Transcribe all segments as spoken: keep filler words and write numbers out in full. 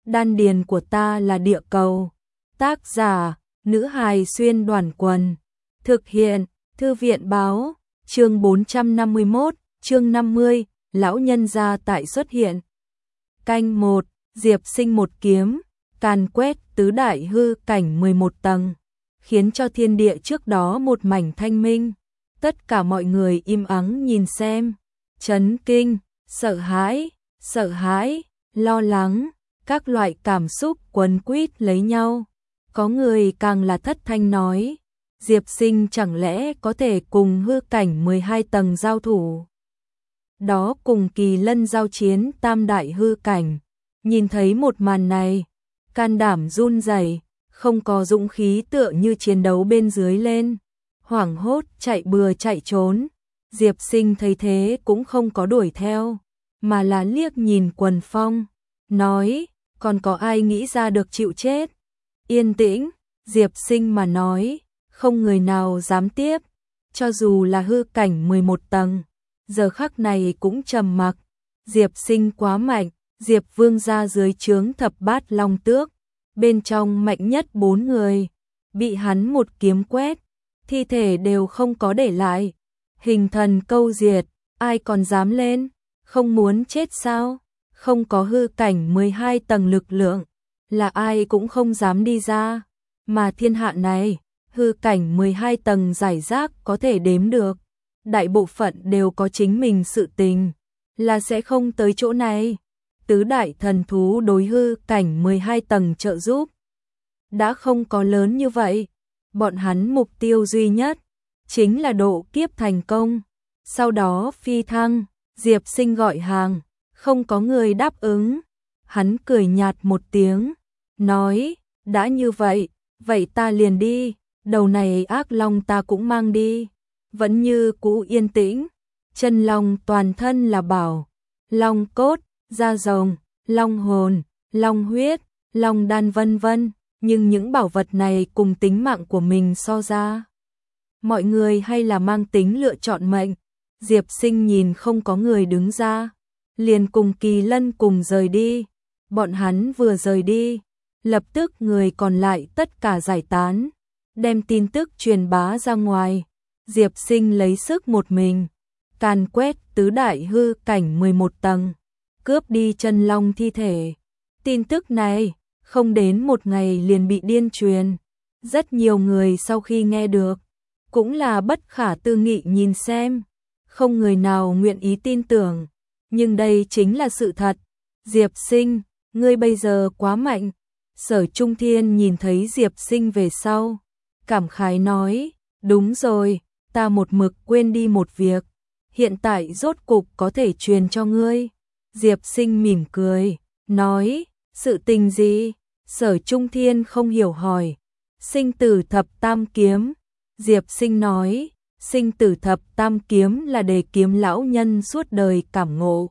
đan điền của ta là địa cầu. Tác giả, nữ hài xuyên đoàn quần. Thực hiện, thư viện báo, chương bốn trăm năm mươi mốt, chương năm mươi, lão nhân gia tại xuất hiện. Canh một, Diệp Sinh một kiếm, càn quét tứ đại hư cảnh mười một tầng, khiến cho thiên địa trước đó một mảnh thanh minh. Tất cả mọi người im ắng nhìn xem, chấn kinh, sợ hãi, sợ hãi, lo lắng, các loại cảm xúc quấn quýt lấy nhau. Có người càng là thất thanh nói, Diệp Sinh chẳng lẽ có thể cùng hư cảnh mười hai tầng giao thủ? Đó cùng Kỳ Lân giao chiến tam đại hư cảnh, nhìn thấy một màn này, can đảm run rẩy, không có dũng khí tựa như chiến đấu bên dưới lên, hoảng hốt chạy bừa chạy trốn. Diệp Sinh thấy thế cũng không có đuổi theo, mà là liếc nhìn Quần Phong, nói, còn có ai nghĩ ra được chịu chết? Yên tĩnh, Diệp Sinh mà nói, không người nào dám tiếp, cho dù là hư cảnh mười một tầng, giờ khắc này cũng trầm mặc. Diệp Sinh quá mạnh, Diệp Vương gia dưới trướng thập bát long tước, bên trong mạnh nhất bốn người, bị hắn một kiếm quét, thi thể đều không có để lại, hình thần câu diệt, ai còn dám lên, không muốn chết sao? Không có hư cảnh mười hai tầng lực lượng, là ai cũng không dám đi ra, mà thiên hạ này, hư cảnh mười hai tầng giải rác có thể đếm được, đại bộ phận đều có chính mình sự tình, là sẽ không tới chỗ này. Tứ đại thần thú đối hư cảnh mười hai tầng trợ giúp, đã không có lớn như vậy, bọn hắn mục tiêu duy nhất, chính là độ kiếp thành công, sau đó phi thăng. Diệp Sinh gọi hàng, không có người đáp ứng, hắn cười nhạt một tiếng, nói, đã như vậy, vậy ta liền đi, đầu này ác long ta cũng mang đi. Vẫn như cũ yên tĩnh, chân long toàn thân là bảo, long cốt, da rồng, long hồn, long huyết, long đan vân vân, nhưng những bảo vật này cùng tính mạng của mình so ra, mọi người hay là mang tính lựa chọn mệnh. Diệp Sinh nhìn không có người đứng ra, liền cùng Kỳ Lân cùng rời đi. Bọn hắn vừa rời đi, lập tức người còn lại tất cả giải tán, đem tin tức truyền bá ra ngoài. Diệp Sinh lấy sức một mình, càn quét tứ đại hư cảnh mười một tầng, cướp đi chân long thi thể. Tin tức này, không đến một ngày liền bị điên truyền. Rất nhiều người sau khi nghe được, cũng là bất khả tư nghị nhìn xem, không người nào nguyện ý tin tưởng. Nhưng đây chính là sự thật. Diệp Sinh, ngươi bây giờ quá mạnh. Sở Trung Thiên nhìn thấy Diệp Sinh về sau, cảm khái nói, đúng rồi, ta một mực quên đi một việc, hiện tại rốt cục có thể truyền cho ngươi. Diệp Sinh mỉm cười, nói, sự tình gì? Sở Trung Thiên không hiểu hỏi, sinh tử thập tam kiếm. Diệp Sinh nói, sinh tử thập tam kiếm là đề kiếm lão nhân suốt đời cảm ngộ.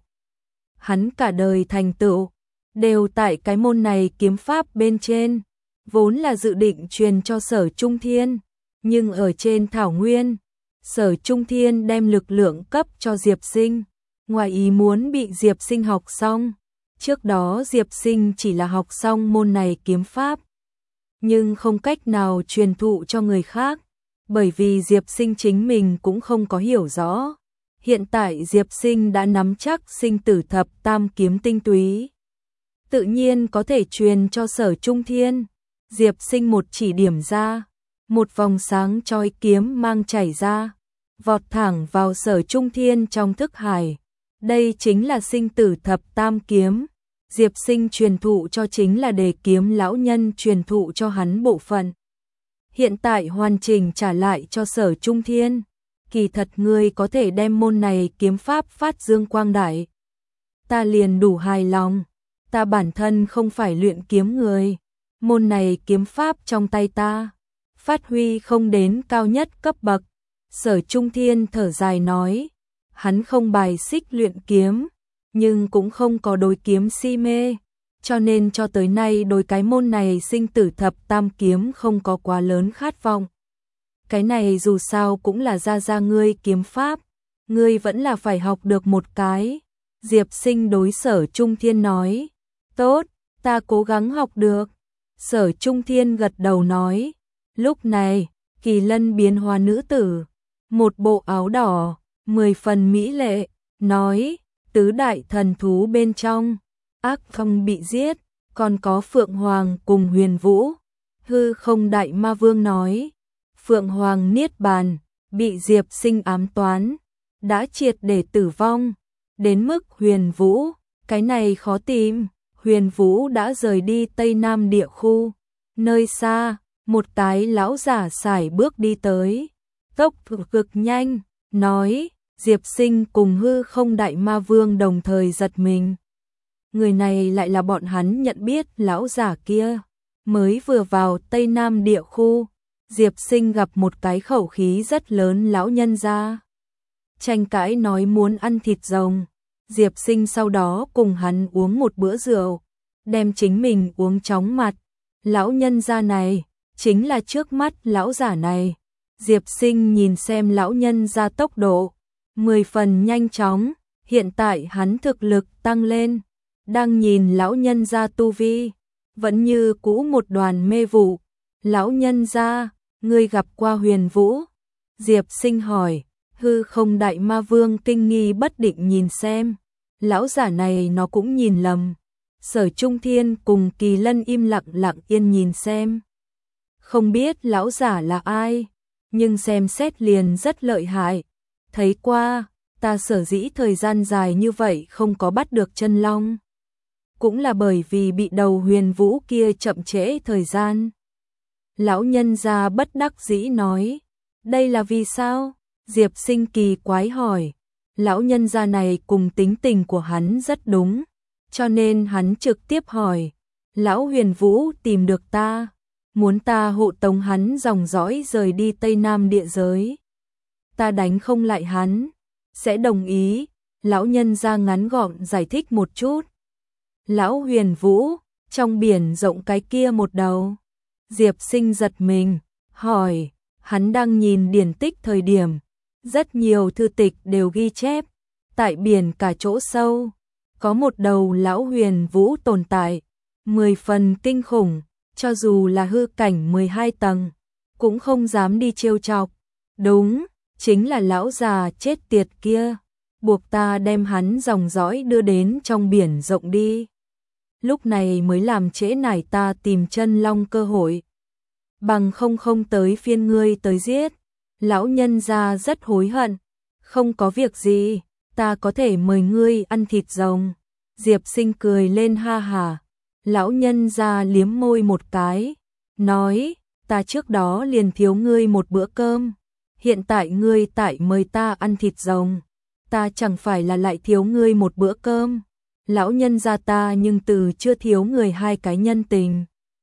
Hắn cả đời thành tựu, đều tại cái môn này kiếm pháp bên trên, vốn là dự định truyền cho Sở Trung Thiên, nhưng ở trên thảo nguyên, Sở Trung Thiên đem lực lượng cấp cho Diệp Sinh, ngoài ý muốn bị Diệp Sinh học xong. Trước đó Diệp Sinh chỉ là học xong môn này kiếm pháp, nhưng không cách nào truyền thụ cho người khác, bởi vì Diệp Sinh chính mình cũng không có hiểu rõ. Hiện tại Diệp Sinh đã nắm chắc sinh tử thập tam kiếm tinh túy, tự nhiên có thể truyền cho Sở Trung Thiên. Diệp Sinh một chỉ điểm ra, một vòng sáng chói kiếm mang chảy ra, vọt thẳng vào Sở Trung Thiên trong thức hải. Đây chính là sinh tử thập tam kiếm. Diệp Sinh truyền thụ cho chính là đề kiếm lão nhân truyền thụ cho hắn bộ phận, hiện tại hoàn chỉnh trả lại cho Sở Trung Thiên. Kỳ thật ngươi có thể đem môn này kiếm pháp phát dương quang đại, ta liền đủ hài lòng. Ta bản thân không phải luyện kiếm người, môn này kiếm pháp trong tay ta, phát huy không đến cao nhất cấp bậc. Sở Trung Thiên thở dài nói, hắn không bài xích luyện kiếm, nhưng cũng không có đối kiếm si mê, cho nên cho tới nay đối cái môn này sinh tử thập tam kiếm không có quá lớn khát vọng. Cái này dù sao cũng là ra ra ngươi kiếm pháp, ngươi vẫn là phải học được một cái. Diệp Sinh đối Sở Trung Thiên nói, tốt, ta cố gắng học được. Sở Trung Thiên gật đầu nói. Lúc này, Kỳ Lân biến hóa nữ tử, một bộ áo đỏ, mười phần mỹ lệ, nói, tứ đại thần thú bên trong, Ác Phong bị giết, còn có Phượng Hoàng cùng Huyền Vũ. Hư Không Đại Ma Vương nói, Phượng Hoàng niết bàn, bị Diệp Sinh ám toán, đã triệt để tử vong, đến mức Huyền Vũ, cái này khó tìm. Huyền Vũ đã rời đi Tây Nam địa khu, nơi xa, một cái lão giả sải bước đi tới, tốc độ cực nhanh, nói, Diệp Sinh cùng Hư Không Đại Ma Vương đồng thời giật mình. Người này lại là bọn hắn nhận biết lão giả kia, mới vừa vào Tây Nam địa khu, Diệp Sinh gặp một cái khẩu khí rất lớn lão nhân gia. Tranh cãi nói muốn ăn thịt rồng. Diệp Sinh sau đó cùng hắn uống một bữa rượu, đem chính mình uống chóng mặt. Lão nhân gia này, chính là trước mắt lão giả này. Diệp Sinh nhìn xem lão nhân gia tốc độ, mười phần nhanh chóng, hiện tại hắn thực lực tăng lên. Đang nhìn lão nhân gia tu vi, vẫn như cũ một đoàn mê vụ. Lão nhân gia, ngươi gặp qua Huyền Vũ? Diệp Sinh hỏi. Hư Không Đại Ma Vương kinh nghi bất định nhìn xem, lão giả này nó cũng nhìn lầm. Sở Trung Thiên cùng Kỳ Lân im lặng lặng yên nhìn xem. Không biết lão giả là ai, nhưng xem xét liền rất lợi hại. Thấy qua, ta sở dĩ thời gian dài như vậy không có bắt được chân long, cũng là bởi vì bị đầu Huyền Vũ kia chậm trễ thời gian. Lão nhân gia bất đắc dĩ nói, đây là vì sao? Diệp Sinh kỳ quái hỏi. Lão nhân gia này cùng tính tình của hắn rất đúng, cho nên hắn trực tiếp hỏi, lão Huyền Vũ tìm được ta, muốn ta hộ tống hắn dòng dõi rời đi Tây Nam địa giới. Ta đánh không lại hắn, sẽ đồng ý. Lão nhân gia ngắn gọn giải thích một chút. Lão Huyền Vũ, trong biển rộng cái kia một đầu. Diệp Sinh giật mình, hỏi, hắn đang nhìn điển tích thời điểm, rất nhiều thư tịch đều ghi chép, tại biển cả chỗ sâu, có một đầu lão Huyền Vũ tồn tại, mười phần kinh khủng, cho dù là hư cảnh mười hai tầng, cũng không dám đi trêu chọc. Đúng, chính là lão già chết tiệt kia, buộc ta đem hắn dòng dõi đưa đến trong biển rộng đi. Lúc này mới làm trễ nải ta tìm chân long cơ hội. Bằng không không tới phiên ngươi tới giết. Lão nhân gia rất hối hận. Không có việc gì, ta có thể mời ngươi ăn thịt rồng. Diệp Sinh cười lên ha hà. Lão nhân gia liếm môi một cái, nói, ta trước đó liền thiếu ngươi một bữa cơm. Hiện tại ngươi tại mời ta ăn thịt rồng, ta chẳng phải là lại thiếu ngươi một bữa cơm. Lão nhân gia ta nhưng từ chưa thiếu người hai cái nhân tình.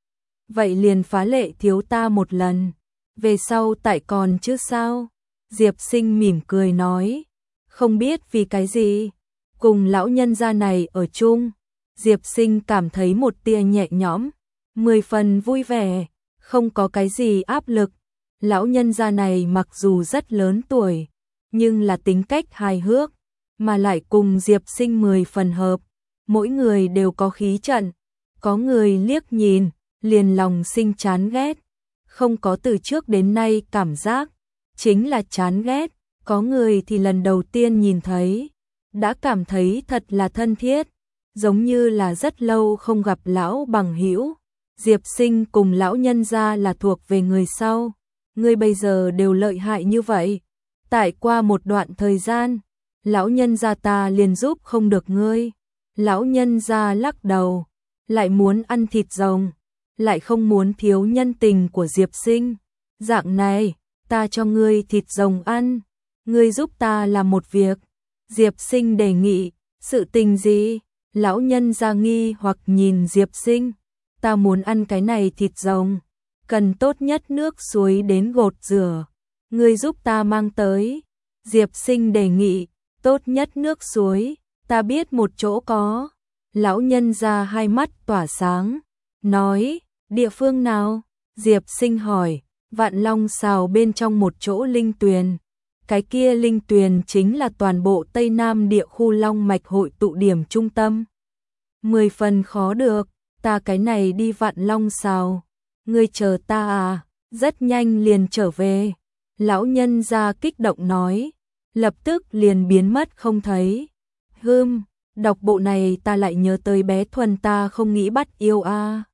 Vậy liền phá lệ thiếu ta một lần, về sau tại còn chứ sao? Diệp Sinh mỉm cười nói, không biết vì cái gì, cùng lão nhân gia này ở chung, Diệp Sinh cảm thấy một tia nhẹ nhõm, mười phần vui vẻ, không có cái gì áp lực. Lão nhân gia này mặc dù rất lớn tuổi, nhưng là tính cách hài hước, mà lại cùng Diệp Sinh mười phần hợp, mỗi người đều có khí trận, có người liếc nhìn, liền lòng sinh chán ghét, không có từ trước đến nay cảm giác, chính là chán ghét, có người thì lần đầu tiên nhìn thấy, đã cảm thấy thật là thân thiết, giống như là rất lâu không gặp lão bằng hữu. Diệp Sinh cùng lão nhân gia là thuộc về người sau, ngươi bây giờ đều lợi hại như vậy, tại qua một đoạn thời gian, lão nhân gia ta liền giúp không được ngươi. Lão nhân gia lắc đầu, lại muốn ăn thịt rồng, lại không muốn thiếu nhân tình của Diệp Sinh. Dạng này, ta cho ngươi thịt rồng ăn, ngươi giúp ta làm một việc. Diệp Sinh đề nghị, sự tình gì? Lão nhân gia nghi hoặc nhìn Diệp Sinh, ta muốn ăn cái này thịt rồng, cần tốt nhất nước suối đến gột rửa, ngươi giúp ta mang tới. Diệp Sinh đề nghị, tốt nhất nước suối, ta biết một chỗ có. Lão nhân gia hai mắt tỏa sáng, nói, địa phương nào? Diệp Sinh hỏi, Vạn Long Sào bên trong một chỗ linh tuyền. Cái kia linh tuyền chính là toàn bộ Tây Nam địa khu Long Mạch hội tụ điểm trung tâm. Mười phần khó được, ta cái này đi Vạn Long Sào. Ngươi chờ ta à, rất nhanh liền trở về. Lão nhân gia kích động nói, lập tức liền biến mất không thấy. Hừm, đọc bộ này ta lại nhớ tới bé Thuần ta không nghĩ bắt yêu a. À.